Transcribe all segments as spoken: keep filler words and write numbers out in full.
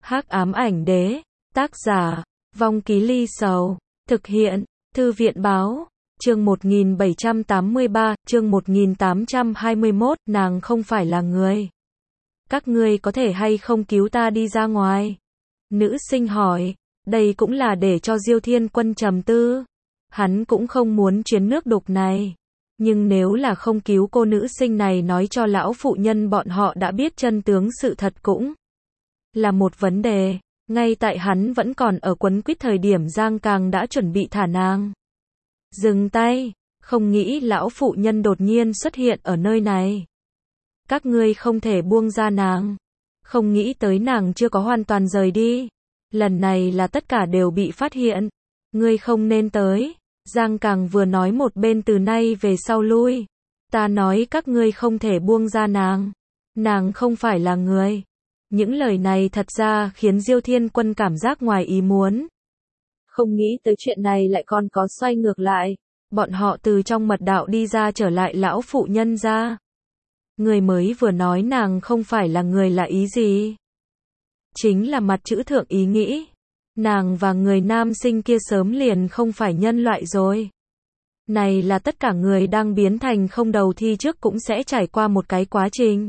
Hắc ám ảnh đế, tác giả, Vong Ký Ly Sầu, thực hiện, Thư viện báo, chương một nghìn bảy trăm tám mươi ba, chương một nghìn tám trăm hai mươi mốt, nàng không phải là người. Các ngươi có thể hay không cứu ta đi ra ngoài? Nữ sinh hỏi, đây cũng là để cho Diêu Thiên Quân trầm tư. Hắn cũng không muốn chuyến nước đục này. Nhưng nếu là không cứu cô nữ sinh này nói cho lão phụ nhân bọn họ đã biết chân tướng sự thật cũng là một vấn đề. Ngay tại hắn vẫn còn ở quấn quýt thời điểm Giang Càng đã chuẩn bị thả nàng. Dừng tay, không nghĩ lão phụ nhân đột nhiên xuất hiện ở nơi này. Các ngươi không thể buông ra nàng. Không nghĩ tới nàng chưa có hoàn toàn rời đi. Lần này là tất cả đều bị phát hiện. Ngươi không nên tới. Giang Càng vừa nói một bên từ nay về sau lui. Ta nói các ngươi không thể buông ra nàng. Nàng không phải là người. Những lời này thật ra khiến Diêu Thiên Quân cảm giác ngoài ý muốn. Không nghĩ tới chuyện này lại còn có xoay ngược lại. Bọn họ từ trong mật đạo đi ra trở lại lão phụ nhân ra. Người mới vừa nói nàng không phải là người là ý gì? Chính là mặt chữ thượng ý nghĩ. Nàng và người nam sinh kia sớm liền không phải nhân loại rồi. Này là tất cả người đang biến thành không đầu thi trước cũng sẽ trải qua một cái quá trình.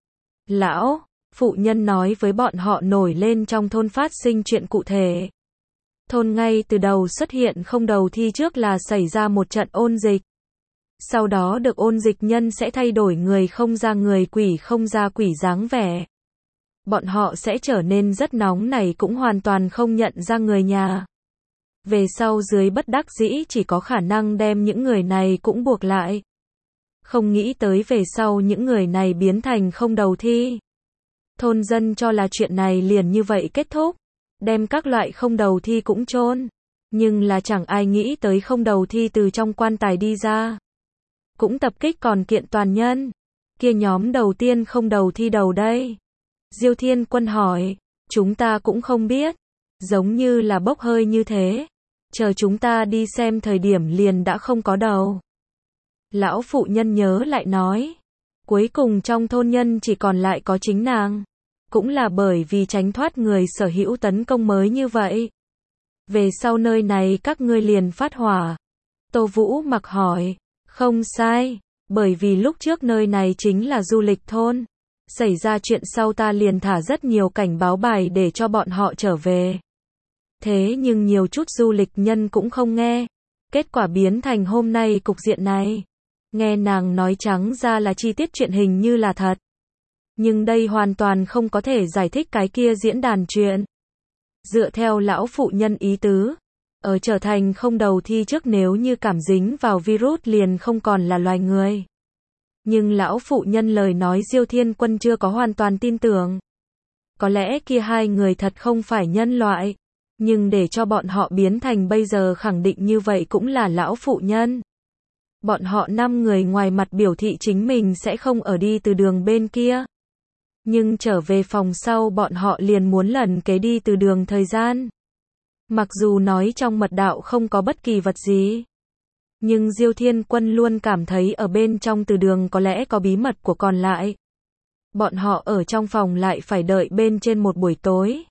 Lão phụ nhân nói với bọn họ nổi lên trong thôn phát sinh chuyện cụ thể. Thôn ngay từ đầu xuất hiện không đầu thi trước là xảy ra một trận ôn dịch. Sau đó được ôn dịch nhân sẽ thay đổi người không ra người, quỷ không ra quỷ dáng vẻ. Bọn họ sẽ trở nên rất nóng nảy, cũng hoàn toàn không nhận ra người nhà. Về sau dưới bất đắc dĩ chỉ có khả năng đem những người này cũng buộc lại. Không nghĩ tới về sau những người này biến thành không đầu thi. Thôn dân cho là chuyện này liền như vậy kết thúc. Đem các loại không đầu thi cũng chôn. Nhưng là chẳng ai nghĩ tới không đầu thi từ trong quan tài đi ra. Cũng tập kích còn kiện toàn nhân. Kia nhóm đầu tiên không đầu thi đầu đây. Diêu Thiên Quân hỏi, chúng ta cũng không biết. Giống như là bốc hơi như thế. Chờ chúng ta đi xem thời điểm liền đã không có đầu. Lão phụ nhân nhớ lại nói. Cuối cùng trong thôn nhân chỉ còn lại có chính nàng. Cũng là bởi vì tránh thoát người sở hữu tấn công mới như vậy. Về sau nơi này các ngươi liền phát hỏa. Tô Vũ Mặc hỏi, không sai, bởi vì lúc trước nơi này chính là du lịch thôn. Xảy ra chuyện sau ta liền thả rất nhiều cảnh báo bài để cho bọn họ trở về. Thế nhưng nhiều chút du lịch nhân cũng không nghe. Kết quả biến thành hôm nay cục diện này. Nghe nàng nói trắng ra là chi tiết chuyện hình như là thật. Nhưng đây hoàn toàn không có thể giải thích cái kia diễn đàn chuyện. Dựa theo lão phụ nhân ý tứ, ở trở thành không đầu thi trước nếu như cảm dính vào virus liền không còn là loài người. Nhưng lão phụ nhân lời nói Diêu Thiên Quân chưa có hoàn toàn tin tưởng. Có lẽ kia hai người thật không phải nhân loại. Nhưng để cho bọn họ biến thành bây giờ khẳng định như vậy cũng là lão phụ nhân. Bọn họ năm người ngoài mặt biểu thị chính mình sẽ không ở đi từ đường bên kia. Nhưng trở về phòng sau bọn họ liền muốn lần kế đi từ đường thời gian. Mặc dù nói trong mật đạo không có bất kỳ vật gì. Nhưng Diêu Thiên Quân luôn cảm thấy ở bên trong từ đường có lẽ có bí mật của còn lại. Bọn họ ở trong phòng lại phải đợi bên trên một buổi tối.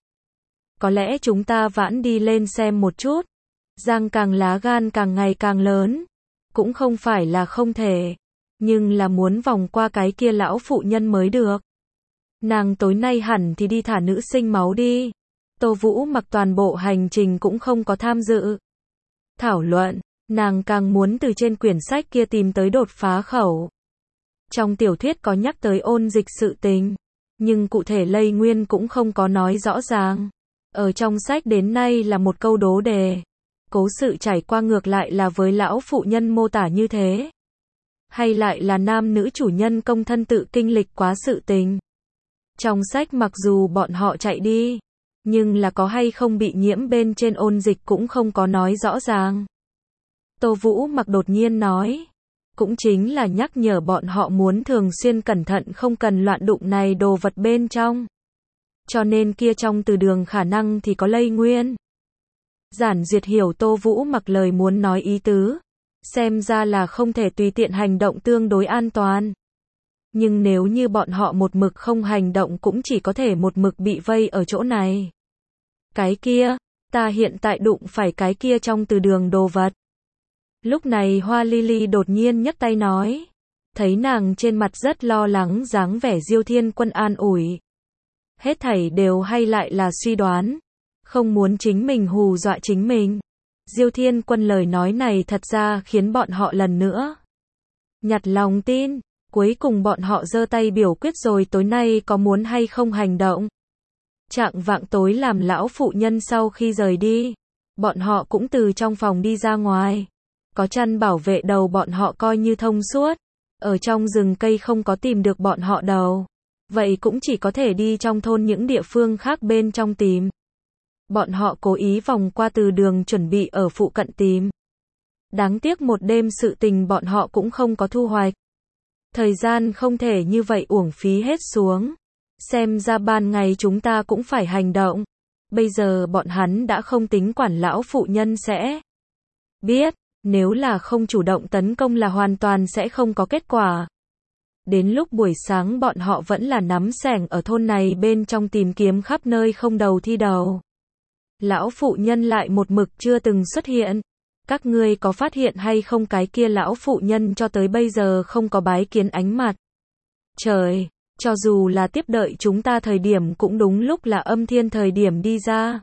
Có lẽ chúng ta vãn đi lên xem một chút. Giang Càng lá gan càng ngày càng lớn. Cũng không phải là không thể. Nhưng là muốn vòng qua cái kia lão phụ nhân mới được. Nàng tối nay hẳn thì đi thả nữ sinh máu đi. Tô Vũ Mặc toàn bộ hành trình cũng không có tham dự. Thảo luận, nàng càng muốn từ trên quyển sách kia tìm tới đột phá khẩu. Trong tiểu thuyết có nhắc tới ôn dịch sự tình. Nhưng cụ thể lây nguyên cũng không có nói rõ ràng. Ở trong sách đến nay là một câu đố đề. Cố sự trải qua ngược lại là với lão phụ nhân mô tả như thế. Hay lại là nam nữ chủ nhân công thân tự kinh lịch quá sự tình. Trong sách mặc dù bọn họ chạy đi, nhưng là có hay không bị nhiễm bên trên ôn dịch cũng không có nói rõ ràng. Tô Vũ Mặc đột nhiên nói, cũng chính là nhắc nhở bọn họ muốn thường xuyên cẩn thận không cần loạn đụng này đồ vật bên trong. Cho nên kia trong từ đường khả năng thì có lây nguyên. Giản Duyệt hiểu Tô Vũ Mặc lời muốn nói ý tứ. Xem ra là không thể tùy tiện hành động tương đối an toàn. Nhưng nếu như bọn họ một mực không hành động cũng chỉ có thể một mực bị vây ở chỗ này. Cái kia, ta hiện tại đụng phải cái kia trong từ đường đồ vật. Lúc này Hoa Lily đột nhiên nhấc tay nói. Thấy nàng trên mặt rất lo lắng dáng vẻ Diêu Thiên Quân an ủi. Hết thảy đều hay lại là suy đoán. Không muốn chính mình hù dọa chính mình. Diêu Thiên Quân lời nói này thật ra khiến bọn họ lần nữa nhặt lòng tin. Cuối cùng bọn họ giơ tay biểu quyết rồi tối nay có muốn hay không hành động. Chạng vạng tối làm lão phụ nhân sau khi rời đi. Bọn họ cũng từ trong phòng đi ra ngoài. Có chăn bảo vệ đầu bọn họ coi như thông suốt. Ở trong rừng cây không có tìm được bọn họ đầu. Vậy cũng chỉ có thể đi trong thôn những địa phương khác bên trong tìm. Bọn họ cố ý vòng qua từ đường chuẩn bị ở phụ cận tìm. Đáng tiếc một đêm sự tình bọn họ cũng không có thu hoạch. Thời gian không thể như vậy uổng phí hết xuống. Xem ra ban ngày chúng ta cũng phải hành động. Bây giờ bọn hắn đã không tính quản lão phụ nhân sẽ biết, nếu là không chủ động tấn công là hoàn toàn sẽ không có kết quả. Đến lúc buổi sáng bọn họ vẫn là nắm xẻng ở thôn này bên trong tìm kiếm khắp nơi không đầu thi đầu. Lão phụ nhân lại một mực chưa từng xuất hiện. Các ngươi có phát hiện hay không cái kia lão phụ nhân cho tới bây giờ không có bái kiến ánh mặt trời, cho dù là tiếp đợi chúng ta thời điểm cũng đúng lúc là âm thiên thời điểm đi ra.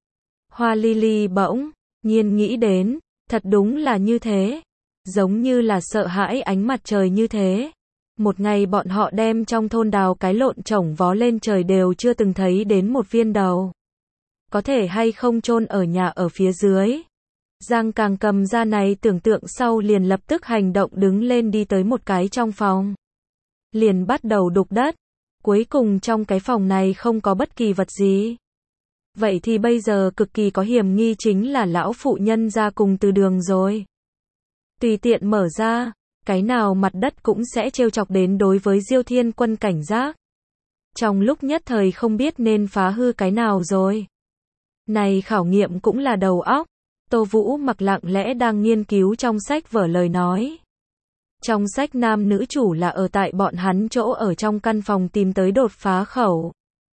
Hoa Lily bỗng nhiên nghĩ đến, thật đúng là như thế, giống như là sợ hãi ánh mặt trời như thế. Một ngày bọn họ đem trong thôn đào cái lộn trổng vó lên trời đều chưa từng thấy đến một viên đầu. Có thể hay không chôn ở nhà ở phía dưới. Giang Càng cầm ra này tưởng tượng sau liền lập tức hành động đứng lên đi tới một cái trong phòng. Liền bắt đầu đục đất. Cuối cùng trong cái phòng này không có bất kỳ vật gì. Vậy thì bây giờ cực kỳ có hiểm nghi chính là lão phụ nhân ra cùng từ đường rồi. Tùy tiện mở ra, cái nào mặt đất cũng sẽ trêu chọc đến đối với Diêu Thiên Quân cảnh giác. Trong lúc nhất thời không biết nên phá hư cái nào rồi. Này khảo nghiệm cũng là đầu óc. Tô Vũ Mặc lặng lẽ đang nghiên cứu trong sách vở lời nói. Trong sách nam nữ chủ là ở tại bọn hắn chỗ ở trong căn phòng tìm tới đột phá khẩu.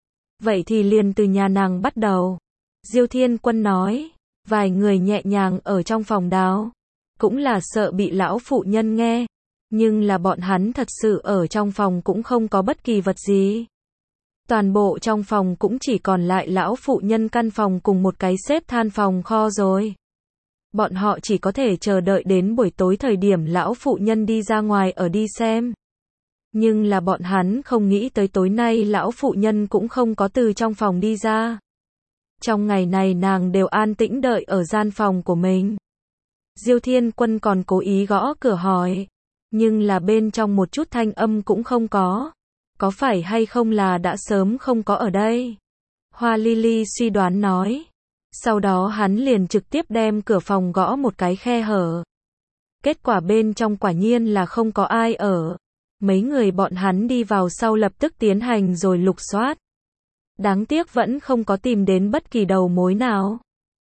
Vậy thì liền từ nhà nàng bắt đầu. Diêu Thiên Quân nói, vài người nhẹ nhàng ở trong phòng đào. Cũng là sợ bị lão phụ nhân nghe. Nhưng là bọn hắn thật sự ở trong phòng cũng không có bất kỳ vật gì. Toàn bộ trong phòng cũng chỉ còn lại lão phụ nhân căn phòng cùng một cái xếp than phòng kho rồi. Bọn họ chỉ có thể chờ đợi đến buổi tối thời điểm lão phụ nhân đi ra ngoài ở đi xem. Nhưng là bọn hắn không nghĩ tới tối nay lão phụ nhân cũng không có từ trong phòng đi ra. Trong ngày này nàng đều an tĩnh đợi ở gian phòng của mình. Diêu Thiên Quân còn cố ý gõ cửa hỏi. Nhưng là bên trong một chút thanh âm cũng không có. Có phải hay không là đã sớm không có ở đây? Hoa Lily suy đoán nói. Sau đó hắn liền trực tiếp đem cửa phòng gõ một cái khe hở. Kết quả bên trong quả nhiên là không có ai ở. Mấy người bọn hắn đi vào sau lập tức tiến hành rồi lục soát. Đáng tiếc vẫn không có tìm đến bất kỳ đầu mối nào.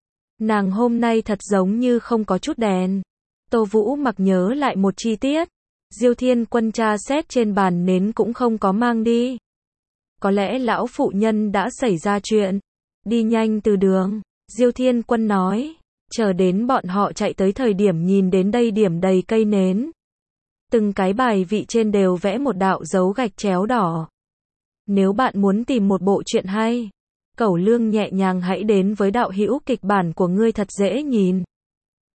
Nàng hôm nay thật giống như không có chút đèn. Tô Vũ Mặc nhớ lại một chi tiết. Diêu Thiên Quân tra xét trên bàn nến cũng không có mang đi. Có lẽ lão phụ nhân đã xảy ra chuyện. Đi nhanh từ đường. Diêu Thiên Quân nói. Chờ đến bọn họ chạy tới thời điểm nhìn đến đây điểm đầy cây nến. Từng cái bài vị trên đều vẽ một đạo dấu gạch chéo đỏ. Nếu bạn muốn tìm một bộ truyện hay, Cẩu Lương nhẹ nhàng hãy đến với đạo hữu kịch bản của ngươi thật dễ nhìn.